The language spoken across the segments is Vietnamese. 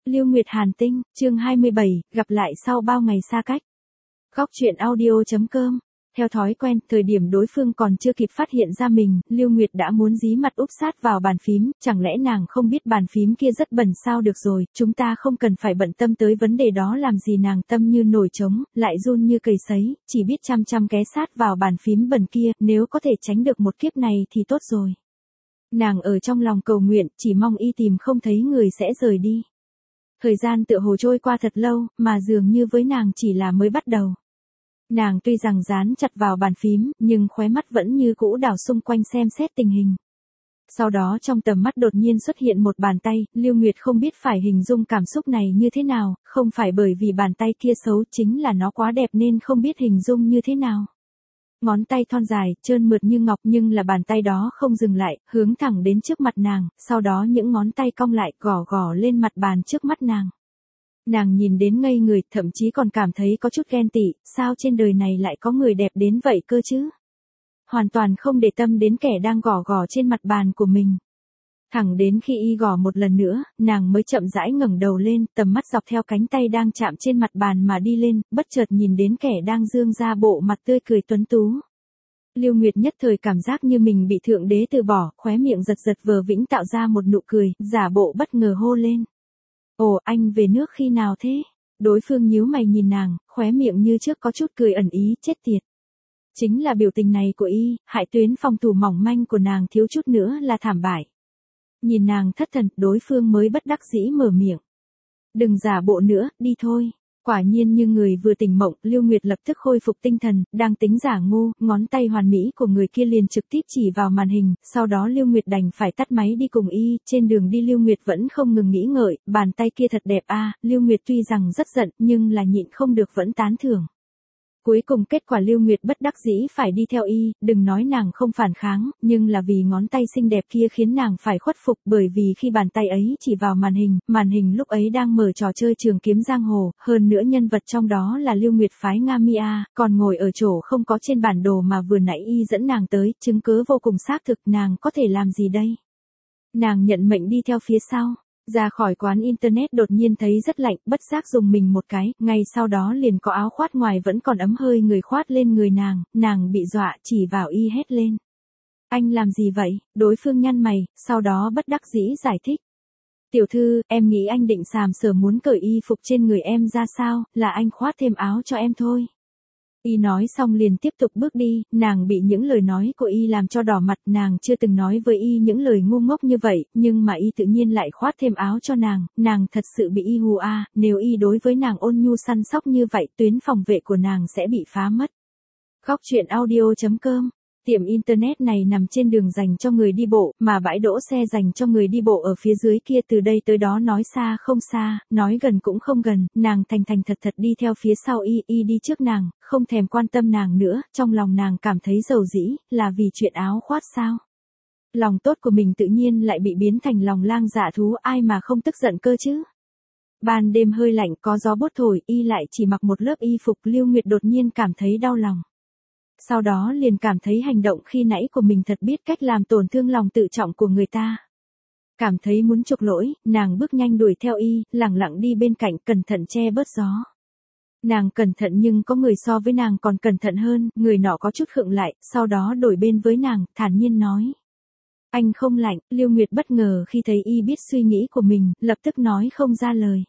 Lưu Nguyệt Hàn Tinh, chương 27, gặp lại sau bao ngày xa cách. Góc truyện audio.com. Theo thói quen, thời điểm đối phương còn chưa kịp phát hiện ra mình, Lưu Nguyệt đã muốn dí mặt úp sát vào bàn phím, chẳng lẽ nàng không biết bàn phím kia rất bẩn sao? Được rồi, chúng ta không cần phải bận tâm tới vấn đề đó làm gì. Nàng tâm như nổi trống, lại run như cầy sấy, chỉ biết chăm chăm ghé sát vào bàn phím bẩn kia, nếu có thể tránh được một kiếp này thì tốt rồi. Nàng ở trong lòng cầu nguyện, chỉ mong y tìm không thấy người sẽ rời đi. Thời gian tựa hồ trôi qua thật lâu, mà dường như với nàng chỉ là mới bắt đầu. Nàng tuy rằng dán chặt vào bàn phím, nhưng khóe mắt vẫn như cũ đảo xung quanh xem xét tình hình. Sau đó trong tầm mắt đột nhiên xuất hiện một bàn tay, Lưu Nguyệt không biết phải hình dung cảm xúc này như thế nào, không phải bởi vì bàn tay kia xấu, chính là nó quá đẹp nên không biết hình dung như thế nào. Ngón tay thon dài, trơn mượt như ngọc, nhưng là bàn tay đó không dừng lại, hướng thẳng đến trước mặt nàng, sau đó những ngón tay cong lại gõ gõ lên mặt bàn trước mắt nàng. Nàng nhìn đến ngây người, thậm chí còn cảm thấy có chút ghen tị, sao trên đời này lại có người đẹp đến vậy cơ chứ? Hoàn toàn không để tâm đến kẻ đang gõ gõ trên mặt bàn của mình. Thẳng đến khi y gõ một lần nữa, nàng mới chậm rãi ngẩng đầu lên, tầm mắt dọc theo cánh tay đang chạm trên mặt bàn mà đi lên, bất chợt nhìn đến kẻ đang dương ra bộ mặt tươi cười tuấn tú. Lưu Nguyệt nhất thời cảm giác như mình bị thượng đế từ bỏ, khóe miệng giật giật vờ vĩnh tạo ra một nụ cười, giả bộ bất ngờ hô lên. Ồ, anh về nước khi nào thế? Đối phương nhíu mày nhìn nàng, khóe miệng như trước có chút cười ẩn ý, chết tiệt. Chính là biểu tình này của y, hại tuyến phòng thủ mỏng manh của nàng thiếu chút nữa là thảm bại. Nhìn nàng thất thần, đối phương mới bất đắc dĩ mở miệng. Đừng giả bộ nữa, đi thôi. Quả nhiên như người vừa tỉnh mộng, Lưu Nguyệt lập tức khôi phục tinh thần, đang tính giả ngu, ngón tay hoàn mỹ của người kia liền trực tiếp chỉ vào màn hình, sau đó Lưu Nguyệt đành phải tắt máy đi cùng y, trên đường đi Lưu Nguyệt vẫn không ngừng nghĩ ngợi, bàn tay kia thật đẹp a. Lưu Nguyệt tuy rằng rất giận, nhưng là nhịn không được vẫn tán thưởng. Cuối cùng kết quả Lưu Nguyệt bất đắc dĩ phải đi theo y, đừng nói nàng không phản kháng, nhưng là vì ngón tay xinh đẹp kia khiến nàng phải khuất phục, bởi vì khi bàn tay ấy chỉ vào màn hình lúc ấy đang mở trò chơi trường kiếm giang hồ, hơn nữa nhân vật trong đó là Lưu Nguyệt phái Nga Mia, còn ngồi ở chỗ không có trên bản đồ mà vừa nãy y dẫn nàng tới, chứng cứ vô cùng xác thực, nàng có thể làm gì đây? Nàng nhận mệnh đi theo phía sau. Ra khỏi quán internet đột nhiên thấy rất lạnh, bất giác dùng mình một cái, ngay sau đó liền có áo khoác ngoài vẫn còn ấm hơi người khoát lên người nàng bị dọa, chỉ vào y hét lên. Anh làm gì vậy? Đối phương nhăn mày, sau đó bất đắc dĩ giải thích. Tiểu thư, em nghĩ anh định sàm sờ muốn cởi y phục trên người em ra sao, là anh khoát thêm áo cho em thôi. Y nói xong liền tiếp tục bước đi, nàng bị những lời nói của y làm cho đỏ mặt, nàng chưa từng nói với y những lời ngu ngốc như vậy, nhưng mà y tự nhiên lại khoát thêm áo cho nàng thật sự bị y hù a. Nếu y đối với nàng ôn nhu săn sóc như vậy, tuyến phòng vệ của nàng sẽ bị phá mất. Góc truyện audio.com. Tiệm internet này nằm trên đường dành cho người đi bộ, mà bãi đỗ xe dành cho người đi bộ ở phía dưới kia, từ đây tới đó nói xa không xa, nói gần cũng không gần, nàng thành thật đi theo phía sau y đi trước nàng, không thèm quan tâm nàng nữa, trong lòng nàng cảm thấy dầu dĩ, là vì chuyện áo khoác sao. Lòng tốt của mình tự nhiên lại bị biến thành lòng lang dạ thú, ai mà không tức giận cơ chứ. Ban đêm hơi lạnh có gió bút thổi, y lại chỉ mặc một lớp y phục, Lưu Nguyệt đột nhiên cảm thấy đau lòng. Sau đó liền cảm thấy hành động khi nãy của mình thật biết cách làm tổn thương lòng tự trọng của người ta. Cảm thấy muốn chuộc lỗi, nàng bước nhanh đuổi theo y, lẳng lặng đi bên cạnh cẩn thận che bớt gió. Nàng cẩn thận nhưng có người so với nàng còn cẩn thận hơn, người nọ có chút khựng lại, sau đó đổi bên với nàng, thản nhiên nói. Anh không lạnh, Lưu Nguyệt bất ngờ khi thấy y biết suy nghĩ của mình, lập tức nói không ra lời.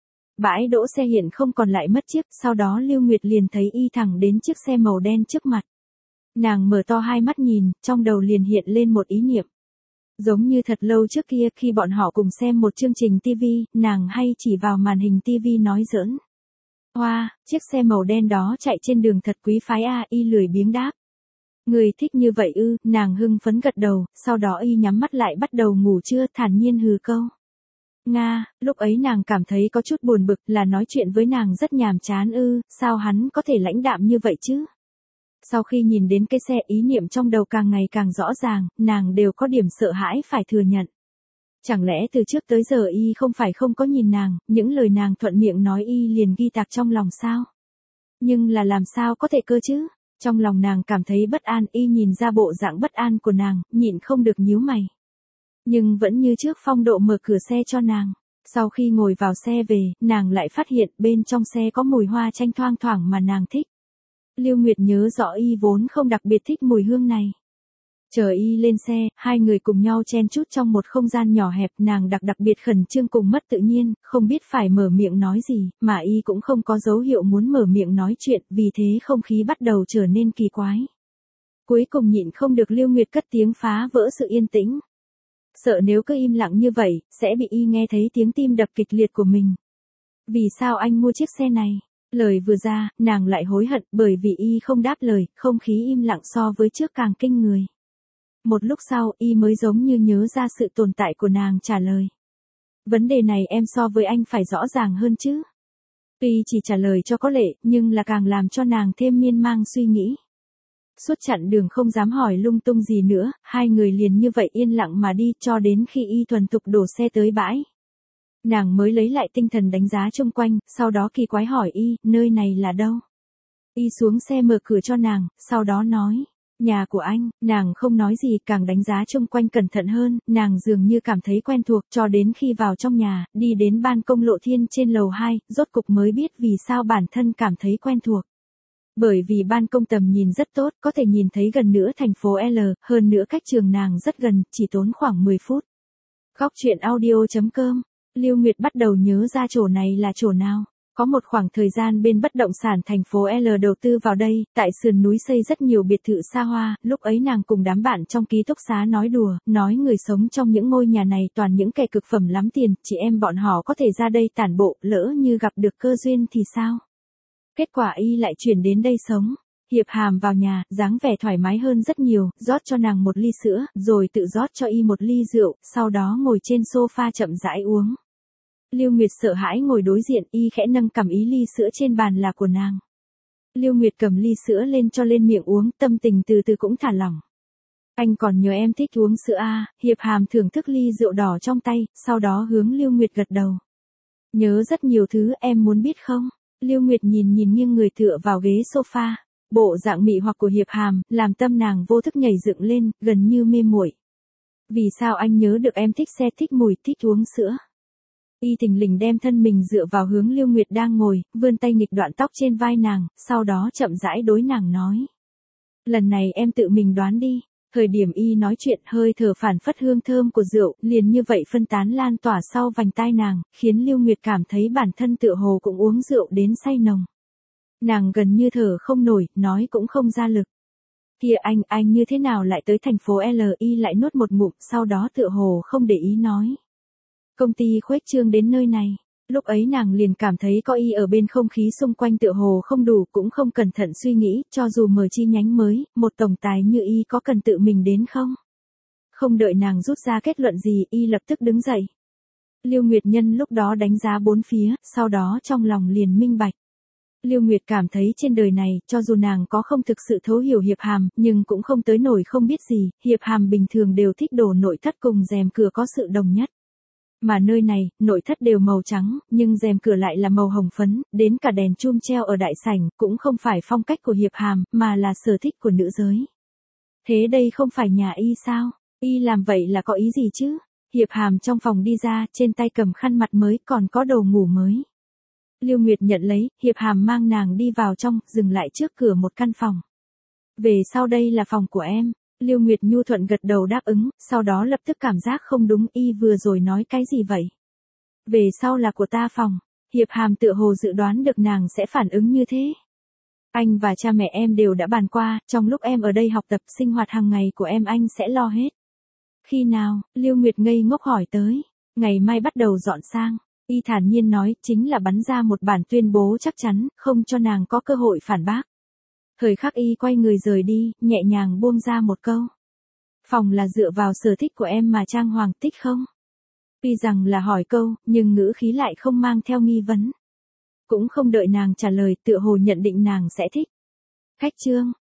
Bãi đỗ xe hiện không còn lại mất chiếc, sau đó Lưu Nguyệt liền thấy y thẳng đến chiếc xe màu đen trước mặt. Nàng mở to hai mắt nhìn, trong đầu liền hiện lên một ý niệm. Giống như thật lâu trước kia khi bọn họ cùng xem một chương trình TV, nàng hay chỉ vào màn hình TV nói giỡn. Hoa, chiếc xe màu đen đó chạy trên đường thật quý phái a, y lười biếng đáp. Người thích như vậy ư? Nàng hưng phấn gật đầu, sau đó y nhắm mắt lại bắt đầu ngủ trưa, thản nhiên hừ câu. Nga, lúc ấy nàng cảm thấy có chút buồn bực, là nói chuyện với nàng rất nhàm chán ư, sao hắn có thể lãnh đạm như vậy chứ? Sau khi nhìn đến cái xe, ý niệm trong đầu càng ngày càng rõ ràng, nàng đều có điểm sợ hãi phải thừa nhận. Chẳng lẽ từ trước tới giờ y không phải không có nhìn nàng, những lời nàng thuận miệng nói y liền ghi tạc trong lòng sao? Nhưng là làm sao có thể cơ chứ? Trong lòng nàng cảm thấy bất an, y nhìn ra bộ dạng bất an của nàng, nhịn không được nhíu mày. Nhưng vẫn như trước phong độ mở cửa xe cho nàng. Sau khi ngồi vào xe về, nàng lại phát hiện bên trong xe có mùi hoa chanh thoang thoảng mà nàng thích. Lưu Nguyệt nhớ rõ y vốn không đặc biệt thích mùi hương này. Chờ y lên xe, hai người cùng nhau chen chúc trong một không gian nhỏ hẹp, nàng đặc biệt khẩn trương cùng mất tự nhiên, không biết phải mở miệng nói gì, mà y cũng không có dấu hiệu muốn mở miệng nói chuyện, vì thế không khí bắt đầu trở nên kỳ quái. Cuối cùng nhịn không được Lưu Nguyệt cất tiếng phá vỡ sự yên tĩnh. Sợ nếu cứ im lặng như vậy, sẽ bị y nghe thấy tiếng tim đập kịch liệt của mình. Vì sao anh mua chiếc xe này? Lời vừa ra, nàng lại hối hận bởi vì y không đáp lời, không khí im lặng so với trước càng kinh người. Một lúc sau, y mới giống như nhớ ra sự tồn tại của nàng trả lời. Vấn đề này em so với anh phải rõ ràng hơn chứ. Tuy chỉ trả lời cho có lệ, nhưng là càng làm cho nàng thêm miên man suy nghĩ. Suốt chặng đường không dám hỏi lung tung gì nữa, hai người liền như vậy yên lặng mà đi cho đến khi y thuần thục đổ xe tới bãi. Nàng mới lấy lại tinh thần đánh giá xung quanh, sau đó kỳ quái hỏi y, nơi này là đâu? Y xuống xe mở cửa cho nàng, sau đó nói, nhà của anh. Nàng không nói gì, càng đánh giá xung quanh cẩn thận hơn, nàng dường như cảm thấy quen thuộc cho đến khi vào trong nhà, đi đến ban công Lộ Thiên trên lầu 2, rốt cục mới biết vì sao bản thân cảm thấy quen thuộc. Bởi vì ban công tầm nhìn rất tốt, có thể nhìn thấy gần nửa thành phố L, hơn nữa cách trường nàng rất gần, chỉ tốn khoảng 10 phút. Góc truyện audio.com, Lưu Nguyệt bắt đầu nhớ ra chỗ này là chỗ nào. Có một khoảng thời gian bên bất động sản thành phố L đầu tư vào đây, tại sườn núi xây rất nhiều biệt thự xa hoa, lúc ấy nàng cùng đám bạn trong ký túc xá nói đùa, nói người sống trong những ngôi nhà này toàn những kẻ cực phẩm lắm tiền, chị em bọn họ có thể ra đây tản bộ, lỡ như gặp được cơ duyên thì sao? Kết quả y lại chuyển đến đây sống. Hiệp Hàm vào nhà, dáng vẻ thoải mái hơn rất nhiều, rót cho nàng một ly sữa, rồi tự rót cho y một ly rượu, sau đó ngồi trên sofa chậm rãi uống. Lưu Nguyệt sợ hãi ngồi đối diện, y khẽ nâng cầm ý ly sữa trên bàn là của nàng. Lưu Nguyệt cầm ly sữa lên cho lên miệng uống, tâm tình từ từ cũng thả lỏng. Anh còn nhớ em thích uống sữa à? Hiệp Hàm thưởng thức ly rượu đỏ trong tay, sau đó hướng Lưu Nguyệt gật đầu. Nhớ rất nhiều thứ, em muốn biết không? Lưu Nguyệt nhìn nghiêng người tựa vào ghế sofa, bộ dạng mị hoặc của Hiệp Hàm, làm tâm nàng vô thức nhảy dựng lên, gần như mê muội. Vì sao anh nhớ được em thích xe, thích mùi, thích uống sữa? Y thình lình đem thân mình dựa vào hướng Lưu Nguyệt đang ngồi, vươn tay nghịch đoạn tóc trên vai nàng, sau đó chậm rãi đối nàng nói. Lần này em tự mình đoán đi. Thời điểm y nói chuyện, hơi thở phảng phất hương thơm của rượu, liền như vậy phân tán lan tỏa sau vành tai nàng, khiến Lưu Nguyệt cảm thấy bản thân tựa hồ cũng uống rượu đến say nồng. Nàng gần như thở không nổi, nói cũng không ra lực. Kìa anh như thế nào lại tới thành phố L? Y lại nuốt một ngụm, sau đó tựa hồ không để ý nói. Công ty khuếch trương đến nơi này. Lúc ấy nàng liền cảm thấy có y ở bên không khí xung quanh tựa hồ không đủ, cũng không cẩn thận suy nghĩ, cho dù mở chi nhánh mới, một tổng tài như y có cần tự mình đến không? Không đợi nàng rút ra kết luận gì, y lập tức đứng dậy. Lưu Nguyệt Nhân lúc đó đánh giá bốn phía, sau đó trong lòng liền minh bạch. Lưu Nguyệt cảm thấy trên đời này, cho dù nàng có không thực sự thấu hiểu Hiệp Hàm, nhưng cũng không tới nổi không biết gì, Hiệp Hàm bình thường đều thích đồ nội thất cùng rèm cửa có sự đồng nhất. Mà nơi này, nội thất đều màu trắng, nhưng rèm cửa lại là màu hồng phấn, đến cả đèn chum treo ở đại sảnh, cũng không phải phong cách của Hiệp Hàm, mà là sở thích của nữ giới. Thế đây không phải nhà y sao? Y làm vậy là có ý gì chứ? Hiệp Hàm trong phòng đi ra, trên tay cầm khăn mặt mới, còn có đồ ngủ mới. Lưu Nguyệt nhận lấy, Hiệp Hàm mang nàng đi vào trong, dừng lại trước cửa một căn phòng. Về sau đây là phòng của em. Lưu Nguyệt nhu thuận gật đầu đáp ứng, sau đó lập tức cảm giác không đúng, y vừa rồi nói cái gì vậy? Về sau là của ta phòng. Hiệp Hàm tựa hồ dự đoán được nàng sẽ phản ứng như thế. Anh và cha mẹ em đều đã bàn qua, trong lúc em ở đây học tập, sinh hoạt hàng ngày của em anh sẽ lo hết. Khi nào? Lưu Nguyệt ngây ngốc hỏi tới. Ngày mai bắt đầu dọn sang. Y thản nhiên nói, chính là bắn ra một bản tuyên bố chắc chắn, không cho nàng có cơ hội phản bác. Thời khắc y quay người rời đi, nhẹ nhàng buông ra một câu. Phòng là dựa vào sở thích của em mà trang hoàng, thích không? Tuy rằng là hỏi câu, nhưng ngữ khí lại không mang theo nghi vấn. Cũng không đợi nàng trả lời, tựa hồ nhận định nàng sẽ thích. Khách trương,